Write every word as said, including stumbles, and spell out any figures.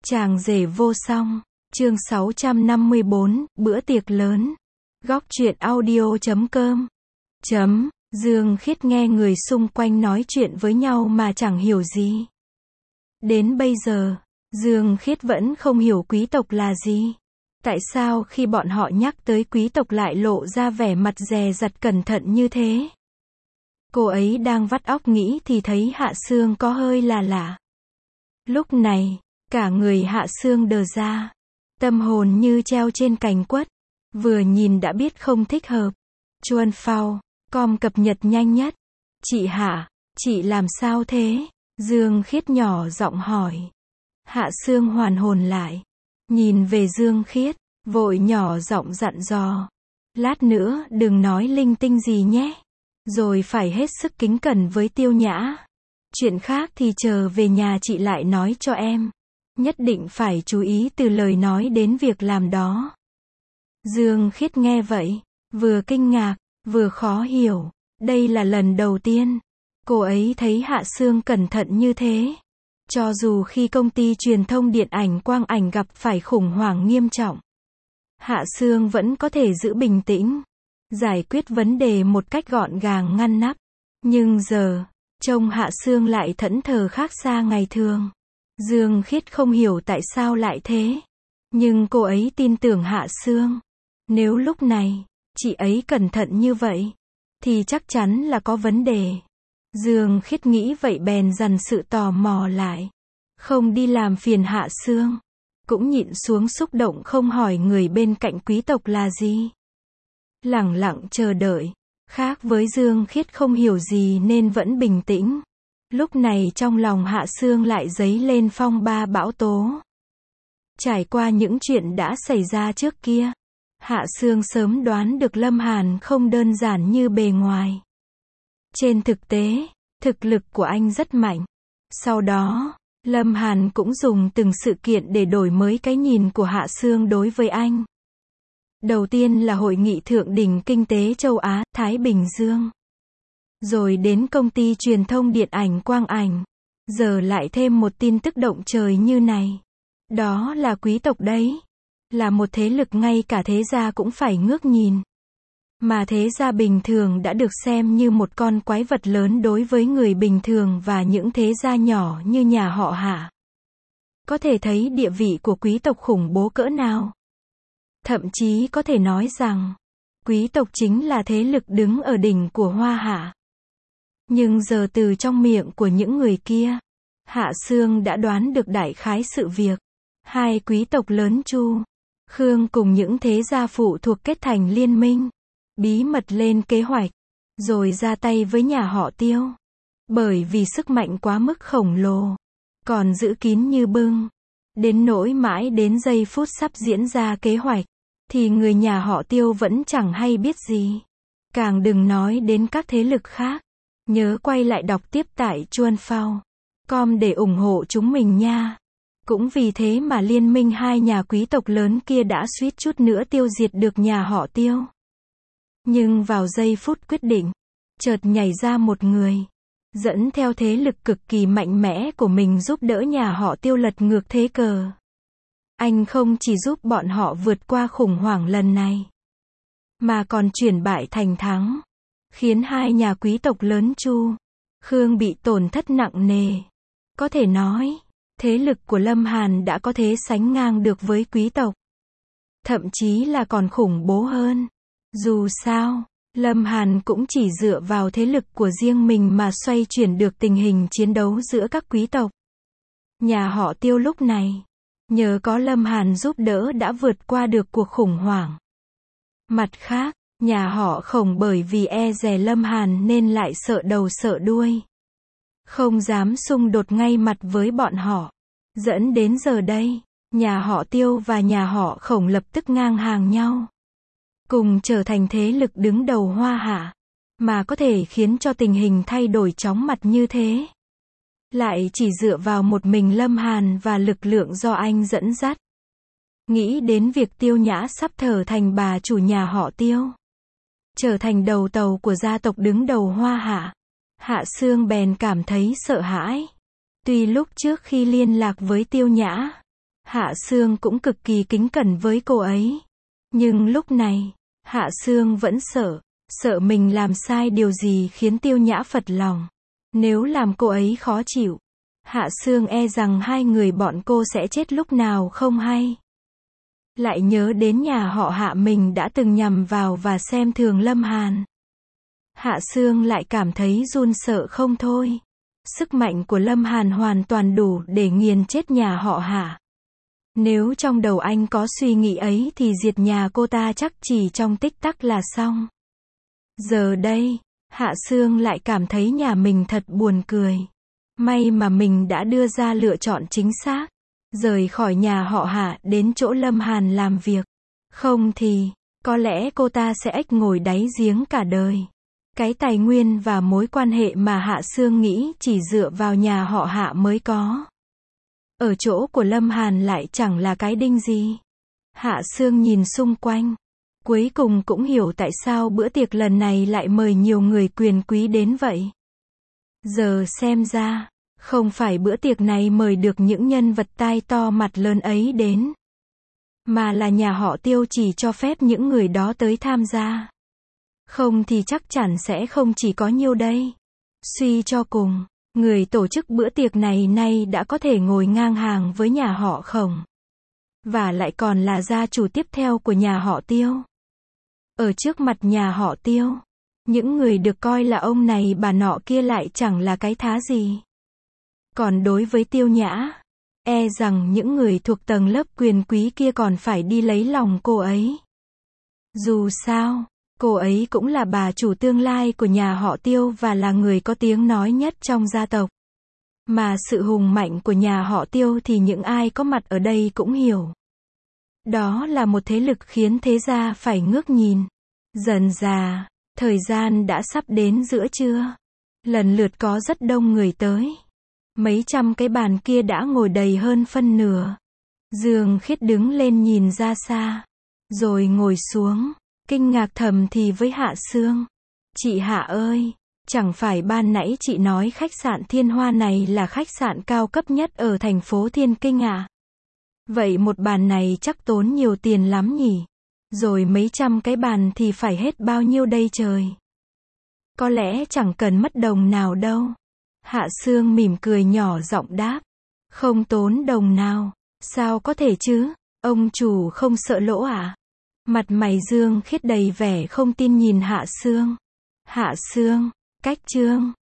Chàng rể vô song, chương sáu trăm năm mươi bốn, bữa tiệc lớn. Góc truyện audio chấm com. Chấm, Dương Khiết nghe người xung quanh nói chuyện với nhau mà chẳng hiểu gì. Đến bây giờ, Dương Khiết vẫn không hiểu quý tộc là gì. Tại sao khi bọn họ nhắc tới quý tộc lại lộ ra vẻ mặt dè dặt cẩn thận như thế? Cô ấy đang vắt óc nghĩ thì thấy Hạ Sương có hơi là lạ. Lúc này, cả người Hạ Sương đờ ra. Tâm hồn như treo trên cành quất. Vừa nhìn đã biết không thích hợp. Chuan phao, com cập nhật nhanh nhất. Chị Hạ, chị làm sao thế? Dương Khiết nhỏ giọng hỏi. Hạ Sương hoàn hồn lại. Nhìn về Dương Khiết, vội nhỏ giọng dặn dò. Lát nữa đừng nói linh tinh gì nhé. Rồi phải hết sức kính cẩn với Tiêu Nhã. Chuyện khác thì chờ về nhà chị lại nói cho em. Nhất định phải chú ý từ lời nói đến việc làm đó. Dương Khiết nghe vậy, vừa kinh ngạc, vừa khó hiểu. Đây là lần đầu tiên cô ấy thấy Hạ Sương cẩn thận như thế. Cho dù khi công ty truyền thông điện ảnh Quang Ảnh gặp phải khủng hoảng nghiêm trọng, Hạ Sương vẫn có thể giữ bình tĩnh, giải quyết vấn đề một cách gọn gàng ngăn nắp. Nhưng giờ, trông Hạ Sương lại thẫn thờ khác xa ngày thường. Dương Khiết không hiểu tại sao lại thế. Nhưng cô ấy tin tưởng Hạ Sương. Nếu lúc này, chị ấy cẩn thận như vậy, thì chắc chắn là có vấn đề. Dương Khiết nghĩ vậy bèn dằn sự tò mò lại. Không đi làm phiền Hạ Sương. Cũng nhịn xuống xúc động không hỏi người bên cạnh quý tộc là gì. Lẳng lặng chờ đợi. Khác với Dương Khiết không hiểu gì nên vẫn bình tĩnh. Lúc này trong lòng Hạ Sương lại dấy lên phong ba bão tố. Trải qua những chuyện đã xảy ra trước kia, Hạ Sương sớm đoán được Lâm Hàn không đơn giản như bề ngoài. Trên thực tế, thực lực của anh rất mạnh. Sau đó, Lâm Hàn cũng dùng từng sự kiện để đổi mới cái nhìn của Hạ Sương đối với anh. Đầu tiên là hội nghị thượng đỉnh kinh tế châu Á, Thái Bình Dương. Rồi đến công ty truyền thông điện ảnh Quang Ảnh. Giờ lại thêm một tin tức động trời như này. Đó là quý tộc đấy. Là một thế lực ngay cả thế gia cũng phải ngước nhìn. Mà thế gia bình thường đã được xem như một con quái vật lớn đối với người bình thường và những thế gia nhỏ như nhà họ Hạ. Có thể thấy địa vị của quý tộc khủng bố cỡ nào. Thậm chí có thể nói rằng, quý tộc chính là thế lực đứng ở đỉnh của Hoa Hạ. Nhưng giờ từ trong miệng của những người kia, Hạ Sương đã đoán được đại khái sự việc. Hai quý tộc lớn Chu, Khương cùng những thế gia phụ thuộc kết thành liên minh. Bí mật lên kế hoạch, rồi ra tay với nhà họ Tiêu. Bởi vì sức mạnh quá mức khổng lồ, còn giữ kín như bưng. Đến nỗi mãi đến giây phút sắp diễn ra kế hoạch, thì người nhà họ Tiêu vẫn chẳng hay biết gì. Càng đừng nói đến các thế lực khác. Nhớ quay lại đọc tiếp tại chuan phao com để ủng hộ chúng mình nha. Cũng vì thế mà liên minh hai nhà quý tộc lớn kia đã suýt chút nữa tiêu diệt được nhà họ Tiêu. Nhưng vào giây phút quyết định, chợt nhảy ra một người, dẫn theo thế lực cực kỳ mạnh mẽ của mình giúp đỡ nhà họ Tiêu lật ngược thế cờ. Anh không chỉ giúp bọn họ vượt qua khủng hoảng lần này, mà còn chuyển bại thành thắng. Khiến hai nhà quý tộc lớn Chu, Khương bị tổn thất nặng nề. Có thể nói, thế lực của Lâm Hàn đã có thể sánh ngang được với quý tộc. Thậm chí là còn khủng bố hơn. Dù sao, Lâm Hàn cũng chỉ dựa vào thế lực của riêng mình mà xoay chuyển được tình hình chiến đấu giữa các quý tộc. Nhà họ Tiêu lúc này, nhờ có Lâm Hàn giúp đỡ đã vượt qua được cuộc khủng hoảng. Mặt khác, nhà họ Khổng bởi vì e dè Lâm Hàn nên lại sợ đầu sợ đuôi. Không dám xung đột ngay mặt với bọn họ. Dẫn đến giờ đây, nhà họ Tiêu và nhà họ Khổng lập tức ngang hàng nhau. Cùng trở thành thế lực đứng đầu Hoa Hạ. Mà có thể khiến cho tình hình thay đổi chóng mặt như thế. Lại chỉ dựa vào một mình Lâm Hàn và lực lượng do anh dẫn dắt. Nghĩ đến việc Tiêu Nhã sắp trở thành bà chủ nhà họ Tiêu. Trở thành đầu tàu của gia tộc đứng đầu Hoa Hạ. Hạ Sương bèn cảm thấy sợ hãi. Tuy lúc trước khi liên lạc với Tiêu Nhã, Hạ Sương cũng cực kỳ kính cẩn với cô ấy. Nhưng lúc này, Hạ Sương vẫn sợ, sợ mình làm sai điều gì khiến Tiêu Nhã phật lòng. Nếu làm cô ấy khó chịu, Hạ Sương e rằng hai người bọn cô sẽ chết lúc nào không hay. Lại nhớ đến nhà họ Hạ mình đã từng nhằm vào và xem thường Lâm Hàn. Hạ Sương lại cảm thấy run sợ không thôi. Sức mạnh của Lâm Hàn hoàn toàn đủ để nghiền chết nhà họ Hạ. Nếu trong đầu anh có suy nghĩ ấy thì diệt nhà cô ta chắc chỉ trong tích tắc là xong. Giờ đây, Hạ Sương lại cảm thấy nhà mình thật buồn cười. May mà mình đã đưa ra lựa chọn chính xác. Rời khỏi nhà họ Hạ đến chỗ Lâm Hàn làm việc. Không thì, có lẽ cô ta sẽ ếch ngồi đáy giếng cả đời. Cái tài nguyên và mối quan hệ mà Hạ Sương nghĩ chỉ dựa vào nhà họ Hạ mới có. Ở chỗ của Lâm Hàn lại chẳng là cái đinh gì. Hạ Sương nhìn xung quanh. Cuối cùng cũng hiểu tại sao bữa tiệc lần này lại mời nhiều người quyền quý đến vậy. Giờ xem ra, không phải bữa tiệc này mời được những nhân vật tai to mặt lớn ấy đến. Mà là nhà họ Tiêu chỉ cho phép những người đó tới tham gia. Không thì chắc chắn sẽ không chỉ có nhiêu đây. Suy cho cùng, người tổ chức bữa tiệc này nay đã có thể ngồi ngang hàng với nhà họ Khổng. Và lại còn là gia chủ tiếp theo của nhà họ Tiêu. Ở trước mặt nhà họ Tiêu, những người được coi là ông này bà nọ kia lại chẳng là cái thá gì. Còn đối với Tiêu Nhã, e rằng những người thuộc tầng lớp quyền quý kia còn phải đi lấy lòng cô ấy. Dù sao, cô ấy cũng là bà chủ tương lai của nhà họ Tiêu và là người có tiếng nói nhất trong gia tộc. Mà sự hùng mạnh của nhà họ Tiêu thì những ai có mặt ở đây cũng hiểu. Đó là một thế lực khiến thế gia phải ngước nhìn. Dần dà, thời gian đã sắp đến giữa trưa. Lần lượt có rất đông người tới. Mấy trăm cái bàn kia đã ngồi đầy hơn phân nửa. Dương Khiết đứng lên nhìn ra xa. Rồi ngồi xuống. Kinh ngạc thầm thì với Hạ Sương. Chị Hạ ơi, chẳng phải ban nãy chị nói khách sạn Thiên Hoa này là khách sạn cao cấp nhất ở thành phố Thiên Kinh à? Vậy một bàn này chắc tốn nhiều tiền lắm nhỉ? Rồi mấy trăm cái bàn thì phải hết bao nhiêu đây trời? Có lẽ chẳng cần mất đồng nào đâu. Hạ Sương mỉm cười nhỏ giọng đáp. Không tốn đồng nào. Sao có thể chứ? Ông chủ không sợ lỗ à? Mặt mày Dương Khiết đầy vẻ không tin nhìn Hạ Sương. Hạ Sương, cách chương